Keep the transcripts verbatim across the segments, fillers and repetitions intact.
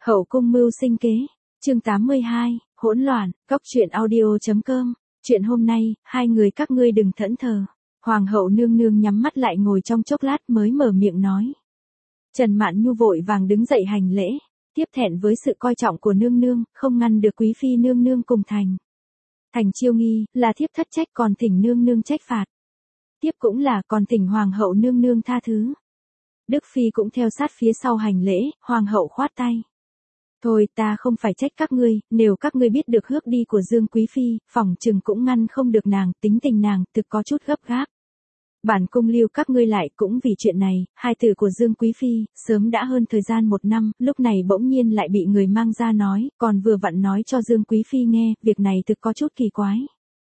Hậu cung mưu sinh kế, chương tám mươi hai, hỗn loạn, cóc truyện audio.com, chuyện hôm nay, hai người các ngươi đừng thẫn thờ. Hoàng hậu nương nương nhắm mắt lại ngồi trong chốc lát mới mở miệng nói. Trần Mạn Nhu vội vàng đứng dậy hành lễ, tiếp thẹn với sự coi trọng của nương nương, không ngăn được quý phi nương nương cùng thành. Thành chiêu nghi, là thiếp thất trách còn thỉnh nương nương trách phạt. Tiếp cũng là còn thỉnh hoàng hậu nương nương tha thứ. Đức phi cũng theo sát phía sau hành lễ, hoàng hậu khoát tay. Thôi ta không phải trách các ngươi, nếu các ngươi biết được hước đi của Dương Quý Phi, phỏng chừng cũng ngăn không được nàng, tính tình nàng, thực có chút gấp gáp. Bản cung lưu các ngươi lại cũng vì chuyện này, hai từ của Dương Quý Phi, sớm đã hơn thời gian một năm, lúc này bỗng nhiên lại bị người mang ra nói, còn vừa vặn nói cho Dương Quý Phi nghe, việc này thực có chút kỳ quái.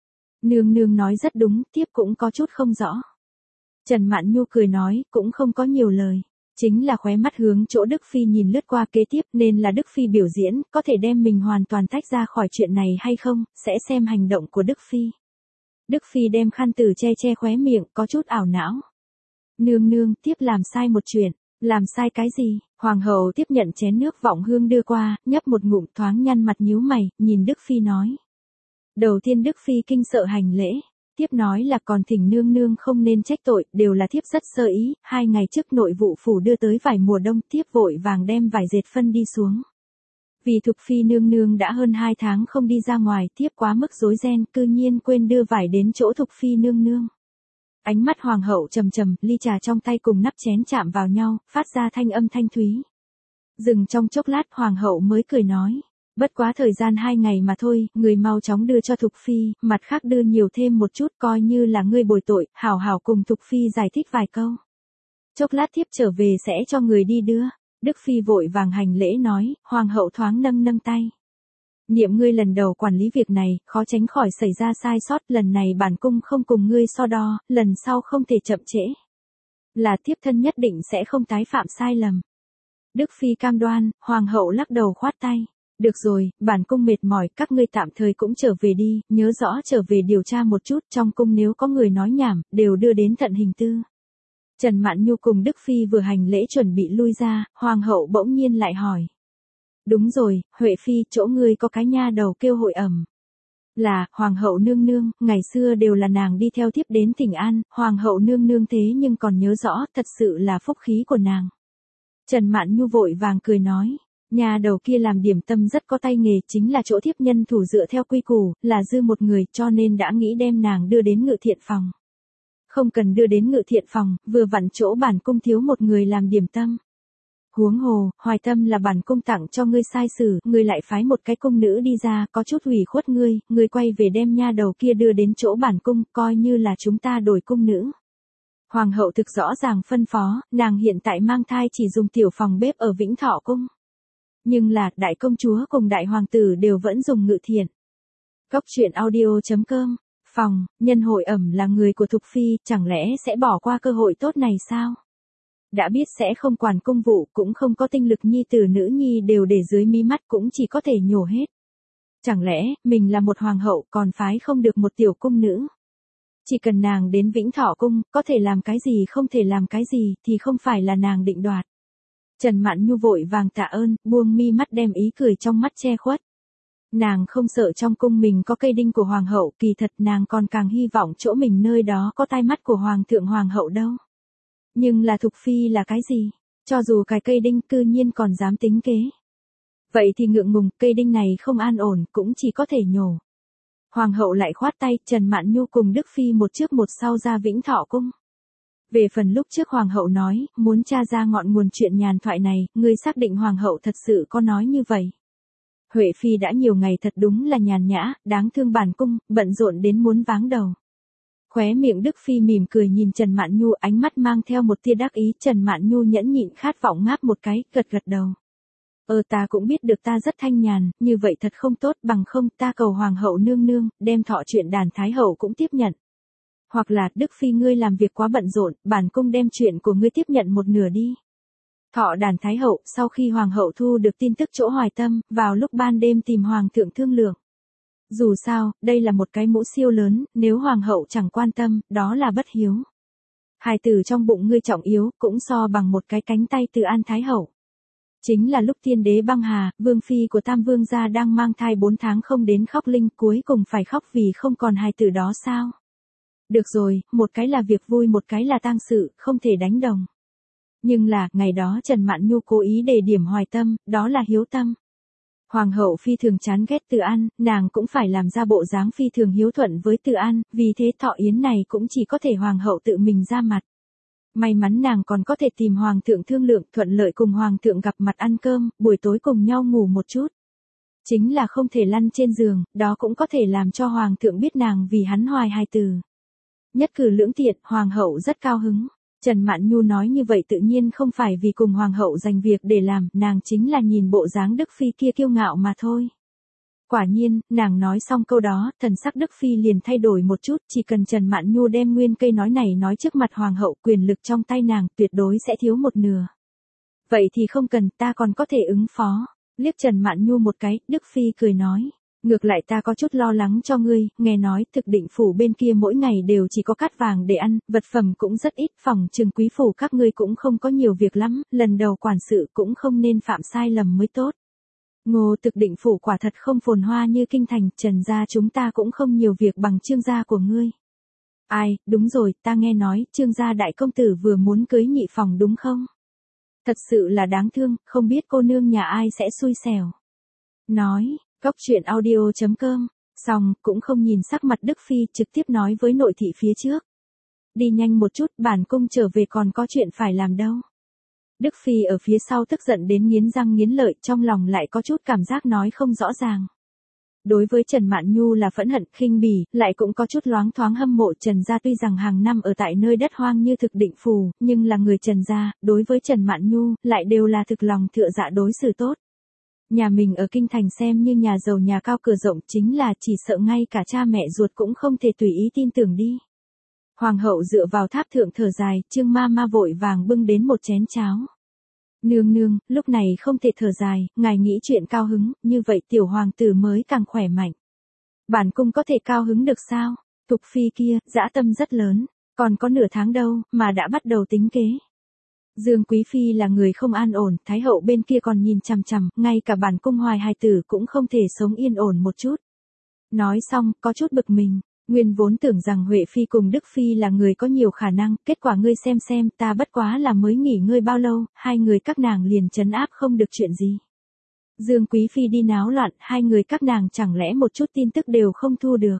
Nương nương nói rất đúng, tiếp cũng có chút không rõ. Trần Mạn Nhu cười nói, cũng không có nhiều lời. Chính là khóe mắt hướng chỗ Đức Phi nhìn lướt qua kế tiếp nên là Đức Phi biểu diễn, có thể đem mình hoàn toàn tách ra khỏi chuyện này hay không, sẽ xem hành động của Đức Phi. Đức Phi đem khăn từ che che khóe miệng, có chút ảo não. Nương nương, tiếp làm sai một chuyện, làm sai cái gì? Hoàng hậu tiếp nhận chén nước vọng hương đưa qua, nhấp một ngụm thoáng nhăn mặt nhíu mày, nhìn Đức Phi nói. Đầu tiên Đức Phi kinh sợ hành lễ. Tiếp nói là còn thỉnh nương nương không nên trách tội, đều là thiếp rất sơ ý, hai ngày trước nội vụ phủ đưa tới vải mùa đông, thiếp vội vàng đem vải dệt phân đi xuống. Vì Thục Phi nương nương đã hơn hai tháng không đi ra ngoài, thiếp quá mức rối ren, cư nhiên quên đưa vải đến chỗ Thục Phi nương nương. Ánh mắt hoàng hậu trầm trầm, ly trà trong tay cùng nắp chén chạm vào nhau, phát ra thanh âm thanh thúy. Dừng trong chốc lát hoàng hậu mới cười nói. Bất quá thời gian hai ngày mà thôi, người mau chóng đưa cho Thục Phi, mặt khác đưa nhiều thêm một chút coi như là ngươi bồi tội, hảo hảo cùng Thục Phi giải thích vài câu. Chốc lát thiếp trở về sẽ cho người đi đưa. Đức Phi vội vàng hành lễ nói, hoàng hậu thoáng nâng nâng tay. Niệm ngươi lần đầu quản lý việc này, khó tránh khỏi xảy ra sai sót, lần này bản cung không cùng ngươi so đo, lần sau không thể chậm trễ. Là thiếp thân nhất định sẽ không tái phạm sai lầm. Đức Phi cam đoan, hoàng hậu lắc đầu khoát tay. Được rồi, bản cung mệt mỏi, các ngươi tạm thời cũng trở về đi, nhớ rõ trở về điều tra một chút, trong cung nếu có người nói nhảm, đều đưa đến tận hình tư. Trần Mạn Nhu cùng Đức Phi vừa hành lễ chuẩn bị lui ra, hoàng hậu bỗng nhiên lại hỏi. Đúng rồi, Huệ Phi, chỗ ngươi có cái nha đầu kêu hội ẩm. Là, hoàng hậu nương nương, ngày xưa đều là nàng đi theo thiếp đến Thịnh An, hoàng hậu nương nương thế nhưng còn nhớ rõ, thật sự là phúc khí của nàng. Trần Mạn Nhu vội vàng cười nói. Nhà đầu kia làm điểm tâm rất có tay nghề, chính là chỗ thiếp nhân thủ dựa theo quy củ, là dư một người, cho nên đã nghĩ đem nàng đưa đến ngự thiện phòng. Không cần đưa đến ngự thiện phòng, vừa vặn chỗ bản cung thiếu một người làm điểm tâm. Huống hồ, Hoài Tâm là bản cung tặng cho ngươi sai sử, ngươi lại phái một cái cung nữ đi ra, có chút ủy khuất ngươi, ngươi quay về đem nha đầu kia đưa đến chỗ bản cung, coi như là chúng ta đổi cung nữ. Hoàng hậu thực rõ ràng phân phó, nàng hiện tại mang thai chỉ dùng tiểu phòng bếp ở Vĩnh Thọ cung. Nhưng là, đại công chúa cùng đại hoàng tử đều vẫn dùng ngự thiện. Cóc truyện audio.com, phòng, nhân hội ẩm là người của Thục Phi, chẳng lẽ sẽ bỏ qua cơ hội tốt này sao? Đã biết sẽ không quản công vụ, cũng không có tinh lực nhi tử nữ nhi đều để dưới mí mắt cũng chỉ có thể nhổ hết. Chẳng lẽ, mình là một hoàng hậu còn phái không được một tiểu cung nữ? Chỉ cần nàng đến Vĩnh Thọ cung, có thể làm cái gì không thể làm cái gì thì không phải là nàng định đoạt. Trần Mạn Nhu vội vàng tạ ơn, buông mi mắt đem ý cười trong mắt che khuất. Nàng không sợ trong cung mình có cây đinh của hoàng hậu, kỳ thật nàng còn càng hy vọng chỗ mình nơi đó có tai mắt của hoàng thượng hoàng hậu đâu. Nhưng là Thục Phi là cái gì? Cho dù cái cây đinh cư nhiên còn dám tính kế. Vậy thì ngượng ngùng, cây đinh này không an ổn, cũng chỉ có thể nhổ. Hoàng hậu lại khoát tay, Trần Mạn Nhu cùng Đức Phi một trước một sau ra Vĩnh Thọ cung. Về phần lúc trước hoàng hậu nói, muốn tra ra ngọn nguồn chuyện nhàn thoại này, ngươi xác định hoàng hậu thật sự có nói như vậy. Huệ Phi đã nhiều ngày thật đúng là nhàn nhã, đáng thương bản cung, bận rộn đến muốn váng đầu. Khóe miệng Đức Phi mỉm cười nhìn Trần Mạn Nhu, ánh mắt mang theo một tia đắc ý, Trần Mạn Nhu nhẫn nhịn khát vọng ngáp một cái, gật gật đầu. Ờ ta cũng biết được ta rất thanh nhàn, như vậy thật không tốt, bằng không ta cầu hoàng hậu nương nương, đem thọ chuyện đàn thái hậu cũng tiếp nhận. Hoặc là, Đức Phi ngươi làm việc quá bận rộn, bản cung đem chuyện của ngươi tiếp nhận một nửa đi. Thọ đàn thái hậu, sau khi hoàng hậu thu được tin tức chỗ Hoài Tâm, vào lúc ban đêm tìm hoàng thượng thương lượng. Dù sao, đây là một cái mũ siêu lớn, nếu hoàng hậu chẳng quan tâm, đó là bất hiếu. Hài tử trong bụng ngươi trọng yếu, cũng so bằng một cái cánh tay từ An thái hậu. Chính là lúc tiên đế băng hà, vương phi của Tam Vương gia đang mang thai bốn tháng không đến khóc linh, cuối cùng phải khóc vì không còn hài tử đó sao? Được rồi, một cái là việc vui, một cái là tang sự, không thể đánh đồng. Nhưng là, ngày đó Trần Mạn Nhu cố ý đề điểm Hoài Tâm, đó là hiếu tâm. Hoàng hậu phi thường chán ghét Từ An, nàng cũng phải làm ra bộ dáng phi thường hiếu thuận với Từ An, vì thế thọ yến này cũng chỉ có thể hoàng hậu tự mình ra mặt. May mắn nàng còn có thể tìm hoàng thượng thương lượng, thuận lợi cùng hoàng thượng gặp mặt ăn cơm, buổi tối cùng nhau ngủ một chút. Chính là không thể lăn trên giường, đó cũng có thể làm cho hoàng thượng biết nàng vì hắn hoài hài tử. Nhất cử lưỡng tiện, hoàng hậu rất cao hứng. Trần Mạn Nhu nói như vậy tự nhiên không phải vì cùng hoàng hậu giành việc để làm, nàng chính là nhìn bộ dáng Đức Phi kia kiêu ngạo mà thôi. Quả nhiên, nàng nói xong câu đó, thần sắc Đức Phi liền thay đổi một chút, chỉ cần Trần Mạn Nhu đem nguyên cây nói này nói trước mặt hoàng hậu, quyền lực trong tay nàng tuyệt đối sẽ thiếu một nửa. Vậy thì không cần, ta còn có thể ứng phó. Liếc Trần Mạn Nhu một cái, Đức Phi cười nói. Ngược lại ta có chút lo lắng cho ngươi, nghe nói thực định phủ bên kia mỗi ngày đều chỉ có cát vàng để ăn, vật phẩm cũng rất ít, phòng trừng quý phủ các ngươi cũng không có nhiều việc lắm, lần đầu quản sự cũng không nên phạm sai lầm mới tốt. Ngô thực định phủ quả thật không phồn hoa như kinh thành, Trần gia chúng ta cũng không nhiều việc bằng Trương gia của ngươi. Ai, đúng rồi, ta nghe nói, Trương gia đại công tử vừa muốn cưới nhị phòng đúng không? Thật sự là đáng thương, không biết cô nương nhà ai sẽ xui xẻo. Nói. Góc truyện audio chấm com, xong, cũng không nhìn sắc mặt Đức Phi, trực tiếp nói với nội thị phía trước. Đi nhanh một chút, bản cung trở về còn có chuyện phải làm đâu. Đức Phi ở phía sau tức giận đến nghiến răng nghiến lợi, trong lòng lại có chút cảm giác nói không rõ ràng. Đối với Trần Mạn Nhu là phẫn hận, khinh bỉ, lại cũng có chút loáng thoáng hâm mộ Trần gia, tuy rằng hàng năm ở tại nơi đất hoang như thực định phù, nhưng là người Trần gia, đối với Trần Mạn Nhu, lại đều là thực lòng tựa dạ đối xử tốt. Nhà mình ở kinh thành xem như nhà giàu nhà cao cửa rộng, chính là chỉ sợ ngay cả cha mẹ ruột cũng không thể tùy ý tin tưởng đi. Hoàng hậu dựa vào tháp thượng thở dài, Trương ma ma vội vàng bưng đến một chén cháo. Nương nương, lúc này không thể thở dài, ngài nghĩ chuyện cao hứng, như vậy tiểu hoàng tử mới càng khỏe mạnh. Bản cung có thể cao hứng được sao? Thục Phi kia, dã tâm rất lớn, còn có nửa tháng đâu, mà đã bắt đầu tính kế. Dương Quý Phi là người không an ổn, Thái hậu bên kia còn nhìn chằm chằm, ngay cả bản cung hoài hài tử cũng không thể sống yên ổn một chút. Nói xong, có chút bực mình, nguyên vốn tưởng rằng Huệ Phi cùng Đức Phi là người có nhiều khả năng, kết quả ngươi xem xem, ta bất quá là mới nghỉ ngơi bao lâu, hai người các nàng liền trấn áp không được chuyện gì. Dương Quý Phi đi náo loạn, hai người các nàng chẳng lẽ một chút tin tức đều không thu được.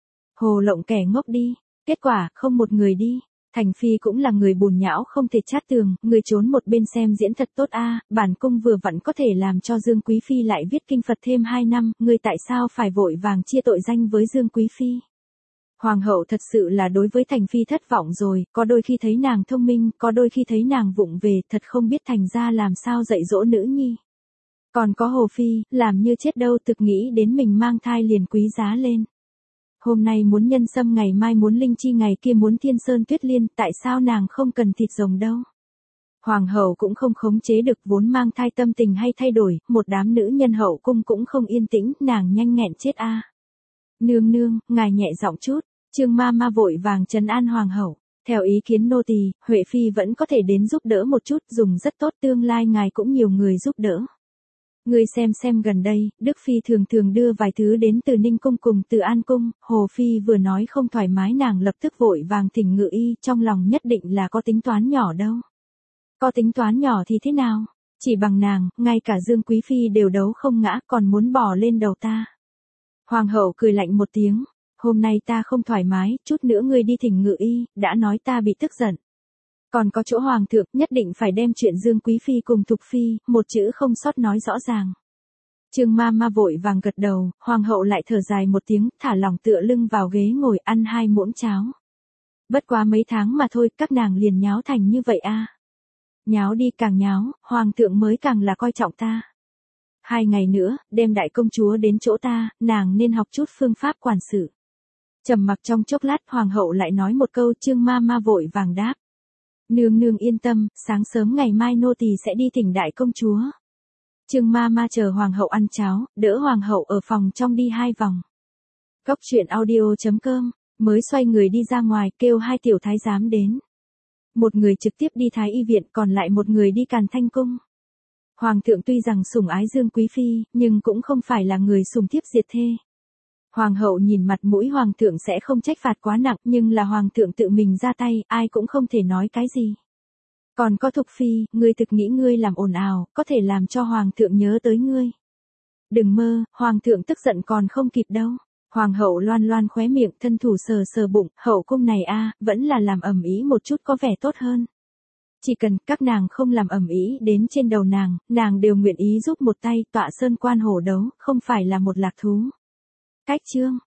Hồ lộng kẻ ngốc đi, kết quả, không một người đi. Thành Phi cũng là người bùn nhão không thể chát tường, người trốn một bên xem diễn thật tốt a, bản cung vừa vặn có thể làm cho Dương Quý Phi lại viết kinh Phật thêm hai năm, người tại sao phải vội vàng chia tội danh với Dương Quý Phi. Hoàng hậu thật sự là đối với Thành Phi thất vọng rồi, có đôi khi thấy nàng thông minh, có đôi khi thấy nàng vụng về, thật không biết thành ra làm sao dạy dỗ nữ nhi. Còn có Hồ Phi, làm như chết đâu, thực nghĩ đến mình mang thai liền quý giá lên. Hôm nay muốn nhân sâm, ngày mai muốn linh chi, ngày kia muốn thiên sơn tuyết liên, tại sao nàng không cần thịt rồng đâu. Hoàng hậu cũng không khống chế được, vốn mang thai tâm tình hay thay đổi, một đám nữ nhân hậu cung cũng không yên tĩnh, nàng nhanh nghẹn chết a. À. Nương nương, ngài nhẹ giọng chút, Trương ma ma vội vàng trấn an hoàng hậu, theo ý kiến nô tỳ, Huệ Phi vẫn có thể đến giúp đỡ một chút, dùng rất tốt, tương lai ngài cũng nhiều người giúp đỡ. Ngươi xem xem gần đây, Đức Phi thường thường đưa vài thứ đến từ Ninh Cung cùng từ An Cung, Hồ Phi vừa nói không thoải mái nàng lập tức vội vàng thỉnh ngự y, trong lòng nhất định là có tính toán nhỏ đâu. Có tính toán nhỏ thì thế nào? Chỉ bằng nàng, ngay cả Dương Quý Phi đều đấu không ngã, còn muốn bỏ lên đầu ta. Hoàng hậu cười lạnh một tiếng, hôm nay ta không thoải mái, chút nữa ngươi đi thỉnh ngự y, đã nói ta bị tức giận. Còn có chỗ hoàng thượng, nhất định phải đem chuyện Dương Quý Phi cùng Thục Phi, một chữ không sót nói rõ ràng. Trương ma ma vội vàng gật đầu, hoàng hậu lại thở dài một tiếng, thả lòng tựa lưng vào ghế ngồi ăn hai muỗng cháo. Bất quá mấy tháng mà thôi, các nàng liền nháo thành như vậy a. À. Nháo đi càng nháo, hoàng thượng mới càng là coi trọng ta. Hai ngày nữa, đem đại công chúa đến chỗ ta, nàng nên học chút phương pháp quản sự. Trầm mặc trong chốc lát, hoàng hậu lại nói một câu, Trương ma ma vội vàng đáp. Nương nương yên tâm, sáng sớm ngày mai nô tỳ sẽ đi thỉnh đại công chúa. Trương ma ma chờ hoàng hậu ăn cháo, đỡ hoàng hậu ở phòng trong đi hai vòng. Góc truyện audio chấm com, mới xoay người đi ra ngoài, kêu hai tiểu thái giám đến. Một người trực tiếp đi Thái y viện, còn lại một người đi Càn Thanh cung. Hoàng thượng tuy rằng sủng ái Dương Quý Phi, nhưng cũng không phải là người sủng thiếp diệt thê. Hoàng hậu nhìn mặt mũi hoàng thượng sẽ không trách phạt quá nặng, nhưng là hoàng thượng tự mình ra tay, ai cũng không thể nói cái gì. Còn có Thục Phi, ngươi thực nghĩ ngươi làm ồn ào, có thể làm cho hoàng thượng nhớ tới ngươi. Đừng mơ, hoàng thượng tức giận còn không kịp đâu. Hoàng hậu loan loan khóe miệng, thân thủ sờ sờ bụng, hậu cung này a, vẫn là làm ầm ĩ một chút có vẻ tốt hơn. Chỉ cần các nàng không làm ầm ĩ đến trên đầu nàng, nàng đều nguyện ý giúp một tay, tọa sơn quan hổ đấu, không phải là một lạc thú. Cách chương